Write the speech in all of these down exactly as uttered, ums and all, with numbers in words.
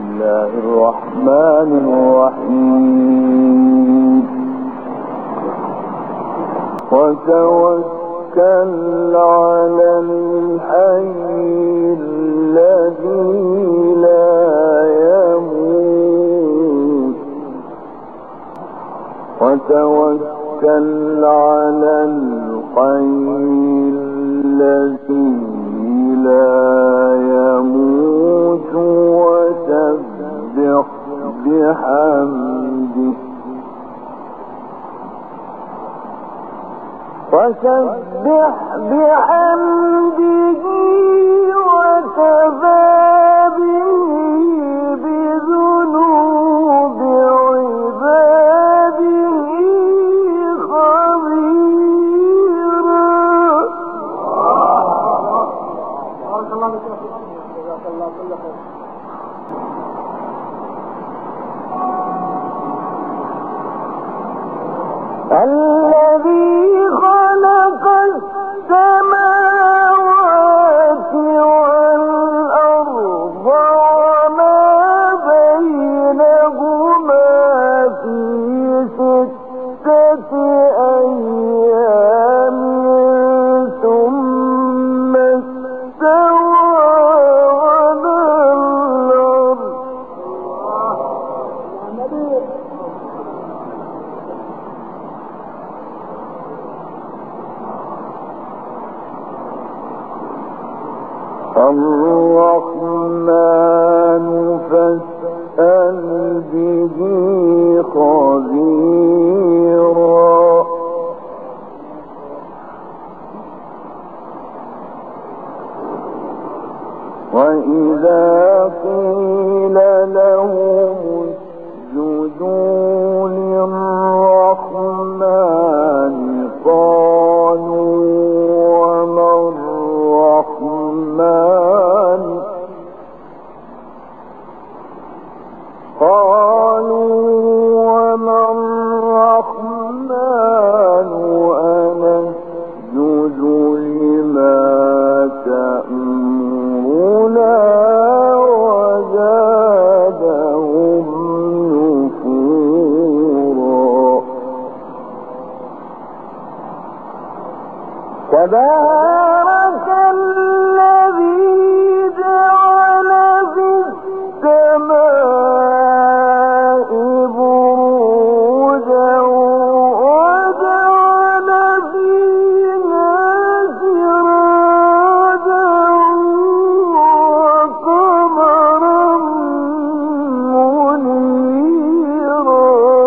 الله الرحمن الرحيم وتوكل على الحي الذي لا يموت وتوكل على الحي الذي لا يموت وسبح بحمده وسبح بحمده وكفى به بذنوب عباده خبيرا. الذي خلق السماوات والأرض وما بينهما في ستة أيام ثم استوى على الأرض. الرحمن فاسأل به خبيرا. وإذا قيل لهم اسجدوا للرحمن قالوا وما الرحمن قالوا وما الرحمن أنسجد لما تأمرنا وزادهم نفورا. تبارك الذي جعل في السماء بروجا وجعل فيها سراجا وقمرا منيرا.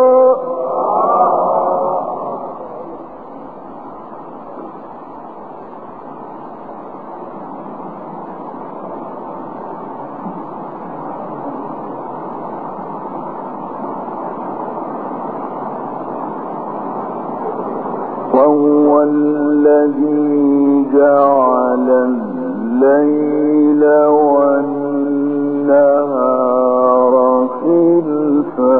وهو الذي جعل الليل والنهار خلفة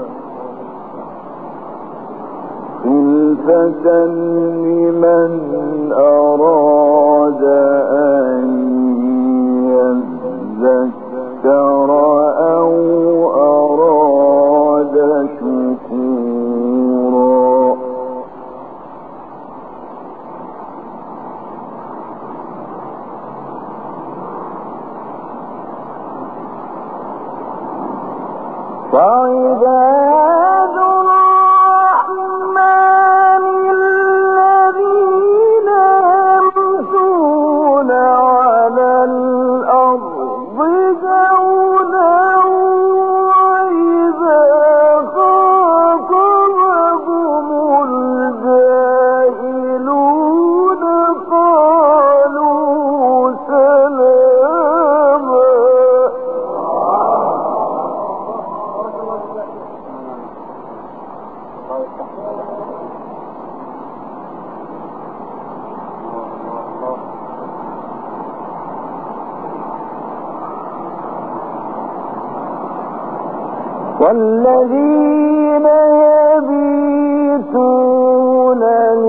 خلفة لمن أراد أن يذكر أو أراد شكورا. وعباد الرحمن الذين يمشون على الأرض هونا وإذا خاطبهم الجاهلون قالوا سلاما. والذين يبيتون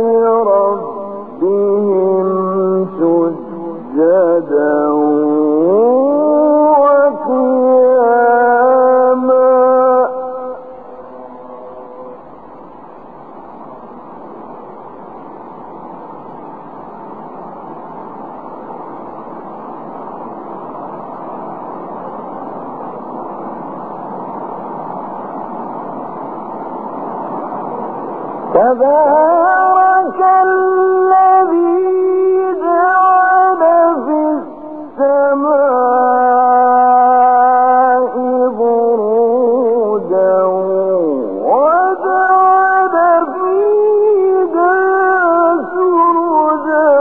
لربهم سجدا وقياما. تبارك الذي جعل في السماء بروجا وجعل فيها سرجا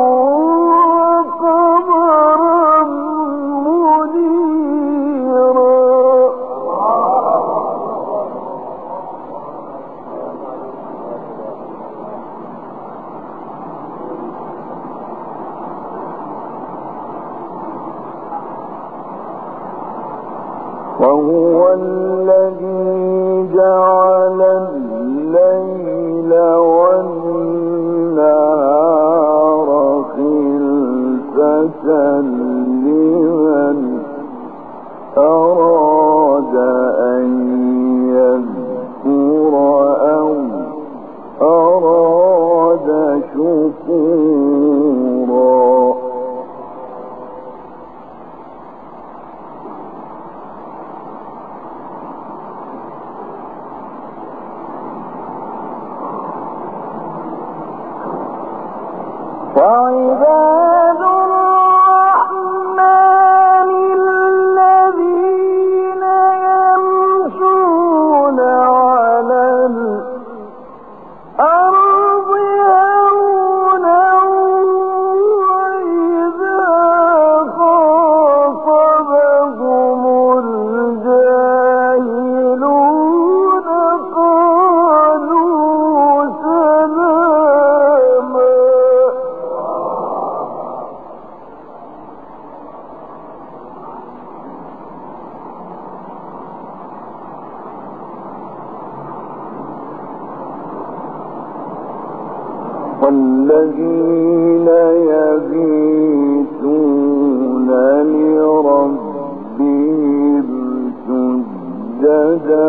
وقمرا منيرا. وهو الذي جعل الليل والنهار خلفة لمن أراد أن يذكر أو أراد شكورا. وعباد الرحمن الذين يمشون على الأرض هونا وإذا خاطبهم الجاهلون قالوا سلاما. والذين يبيتون لربهم سجدا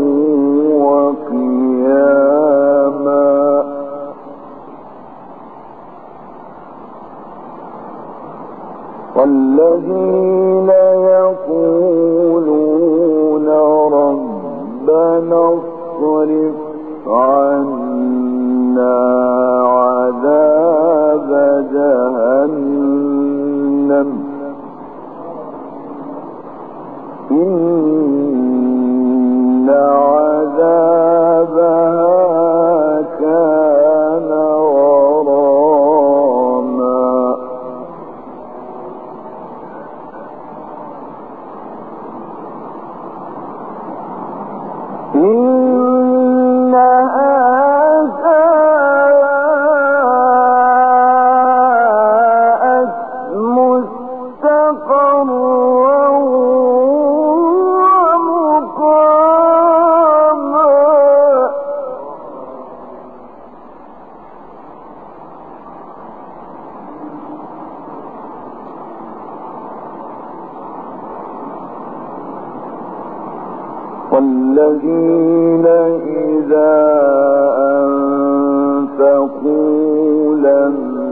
وقياما. والذين يقولون ربنا اصرف عنا عذاب جهنم إن عذابها كان غراما. إنها والذين إذا أنفقوا لم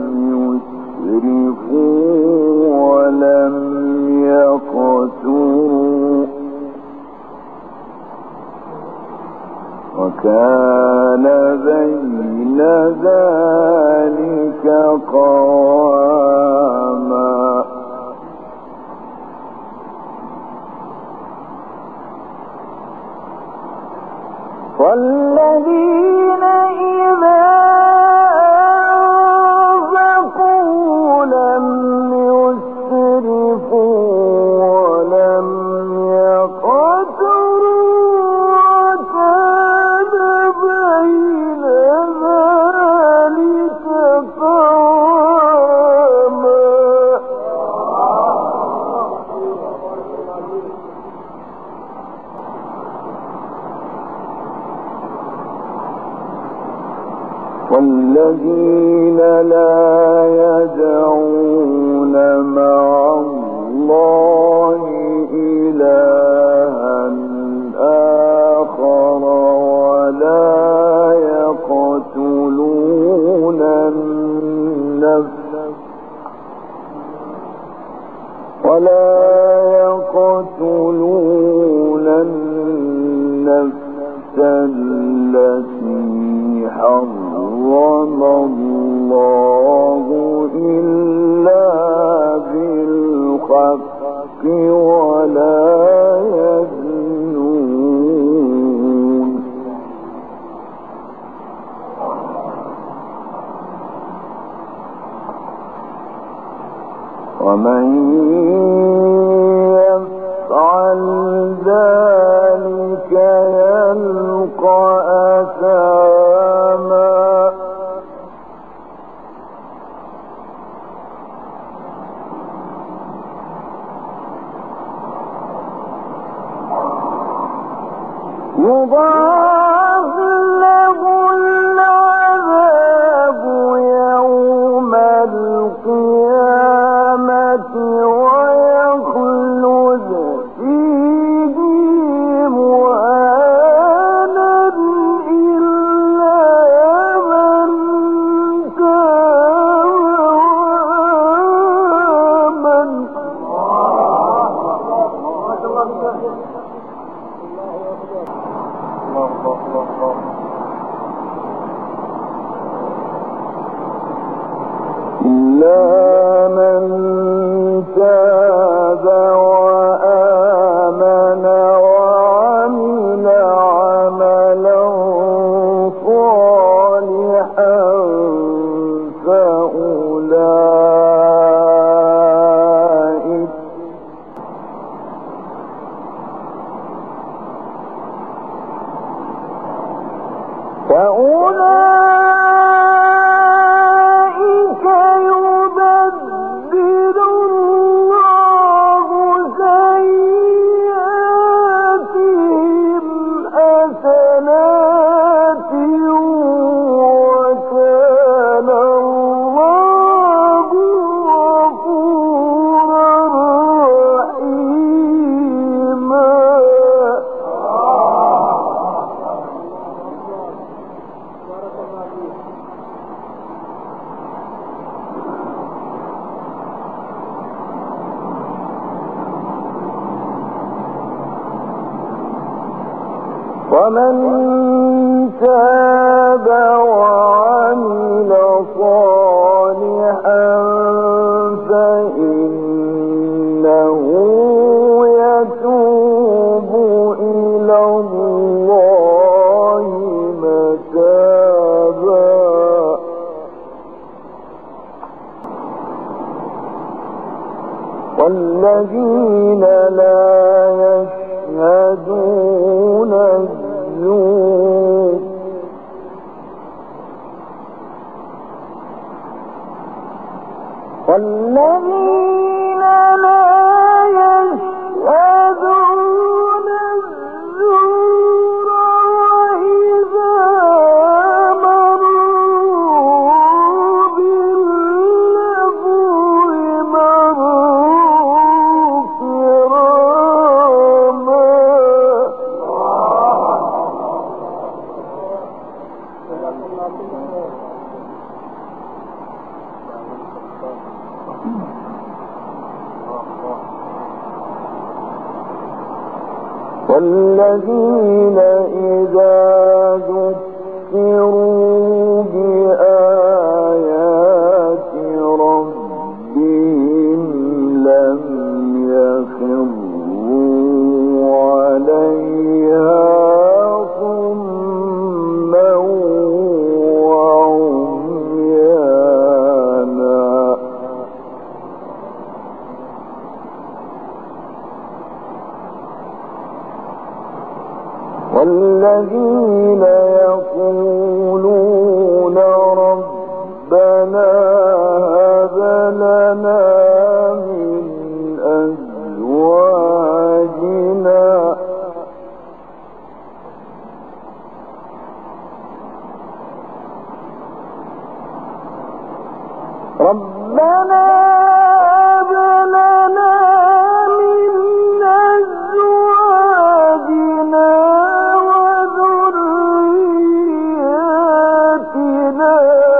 يسرفوا ولم يقتروا وكان بين ذلك قواما. والذين إذا أنفقوا لم يسرفوا ولم يقتروا وكان بين ذلك قواما. والذين لا يدعون مع الله إلها آخر ولا يقتلون النفس ولا يقتلون النفس التي حرم الله إلا بالحق ولا يزنون ومن يفعل ذلك يلقى أثاما يضاعف له العذاب يوم القيامة ويخلد فيه مهانا إلا من تاب إلا من تاب وآمن وعمل عملا صالحا فأولئك فأولئك يبدل الله سيئاتهم حسنات وكان الله غفورا رحيما. ومن تاب وعمل صالحا فإنه يتوب إلى الله متابا والذين لا يشهدون الزور والذين لا يشهدون الزور وإذا مروا باللغو مروا كراما. والذين إذا ذكروا بآيات ربهم لم يخروا عليها صما وعميانا. والذين يقولون ربنا هب لنا من أزواجنا ربنا هب لنا من أزواجنا وذرياتنا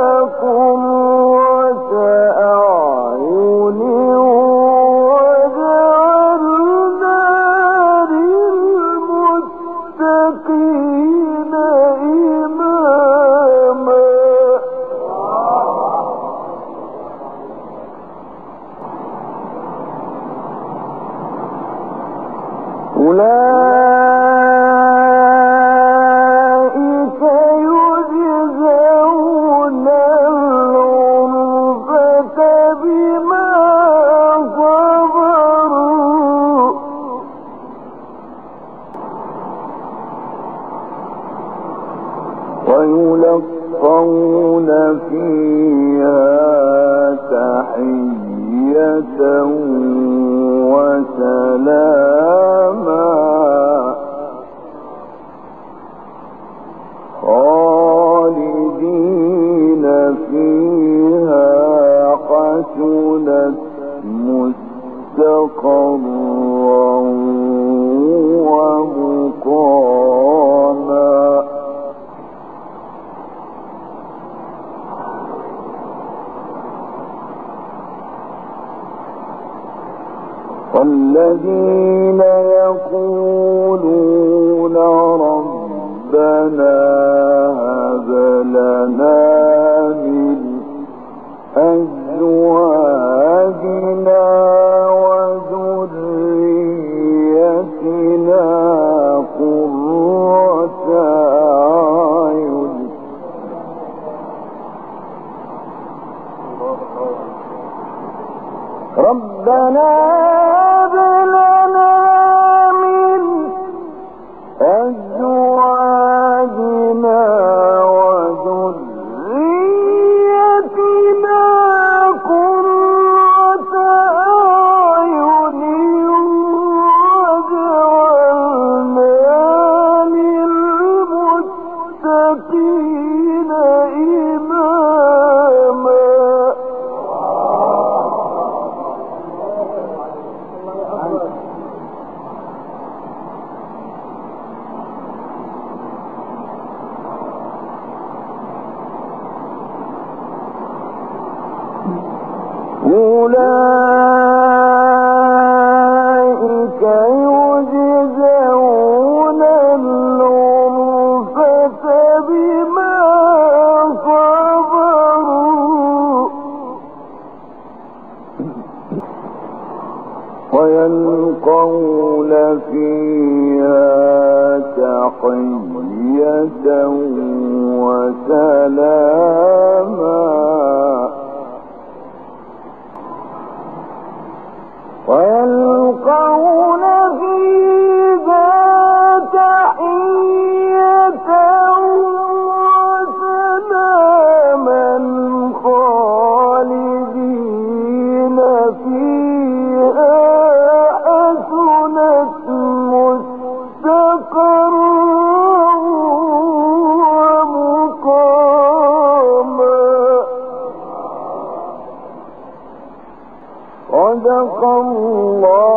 قرة أعين واجعلنا للمتقين إماما. أولئك يجزون الغرفة بما صبروا ويلقون فيها تحية وسلاما خالدين فيها حسنت مستقرا ومقاما. والذين يقولون ربنا هب لنا من أزواجنا وذريتنا قرة أعين ربنا هب لنا من أزواجنا وذريتنا قرة أعين واجعلنا للمتقين إماما. أولئك يجزون الغرفة بما صبروا ويلقون فيها تحية وسلاما ويلقون فيها تحية وسلاما خالدين فيها حسنت مستقرا ومقاما. صدق الله